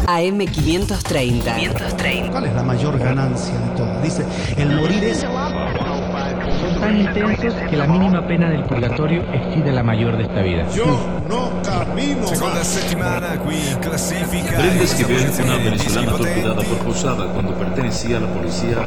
AM530. ¿Cuál es la mayor ganancia de todas? Dice, el morir es... Son tan intensos que la mínima pena del purgatorio excede la mayor de esta vida. Yo no camino más. Brendes que vio una venezolana torturada por posada cuando pertenecía a la policía.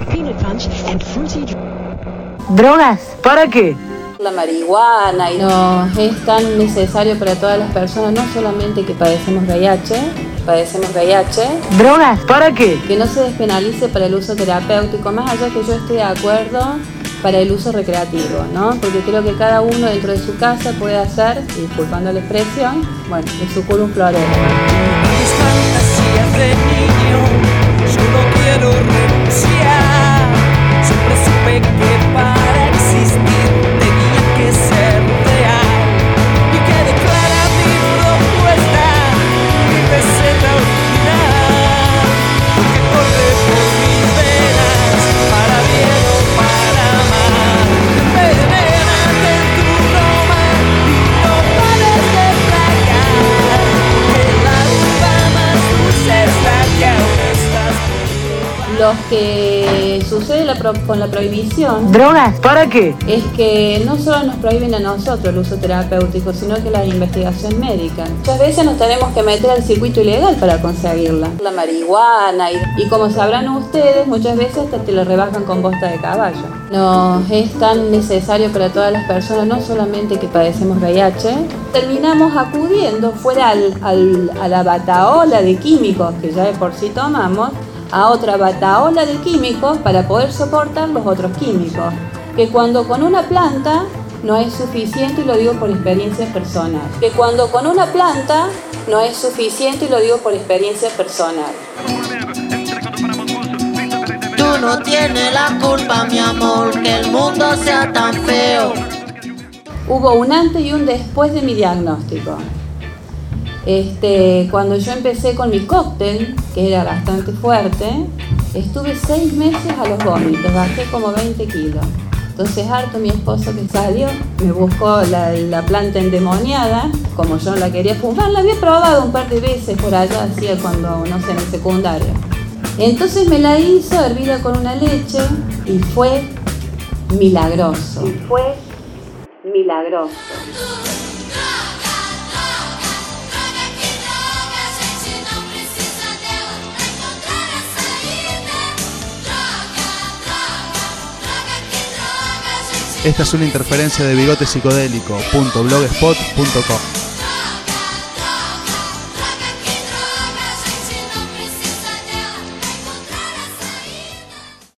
¿Drogas? ¿Para qué? La marihuana y no es tan necesario para todas las personas, no solamente que padecemos VIH, ¿Drogas? ¿Para qué? que no se despenalice para el uso terapéutico, más allá que yo esté de acuerdo para el uso recreativo, ¿no? Porque creo que cada uno dentro de su casa puede hacer, disculpando la expresión, bueno, de su culo un florero. Mis fantasías de niño, yo no quiero renunciar. Siempre supe que para existir tenía que ser real. Y que declara mi propuesta, mi receta original. Que corre por mis venas, para bien o para mal. Envenénate en tu Roma y no pares de placar. Que la uva más dulce es la que aún estás por probar. Lo que sucede con la prohibición ¿Drogas? ¿Para qué? es que no solo nos prohíben a nosotros el uso terapéutico, sino que la investigación médica. Muchas veces nos tenemos que meter al circuito ilegal para conseguirla. La marihuana y como sabrán ustedes, muchas veces hasta te la rebajan con bosta de caballo. No es tan necesario para todas las personas, no solamente que padecemos VIH. Terminamos acudiendo fuera a la bataola de químicos que ya de por sí tomamos, a otra bataola de químicos para poder soportar los otros químicos, que cuando con una planta no es suficiente, y lo digo por experiencia personal, Tú no tienes la culpa, mi amor, que el mundo sea tan feo. Hubo un antes y un después de mi diagnóstico. Cuando yo empecé con mi cóctel, que era bastante fuerte, estuve 6 meses a los vómitos, bajé como 20 kilos. Entonces harto mi esposo que salió, me buscó la planta endemoniada, como yo no la quería fumar, la había probado un par de veces por allá, hacía cuando, no sé, en el secundario. Entonces me la hizo hervida con una leche y fue milagroso. Esta es una interferencia de Bigote Psicodélico.blogspot.com.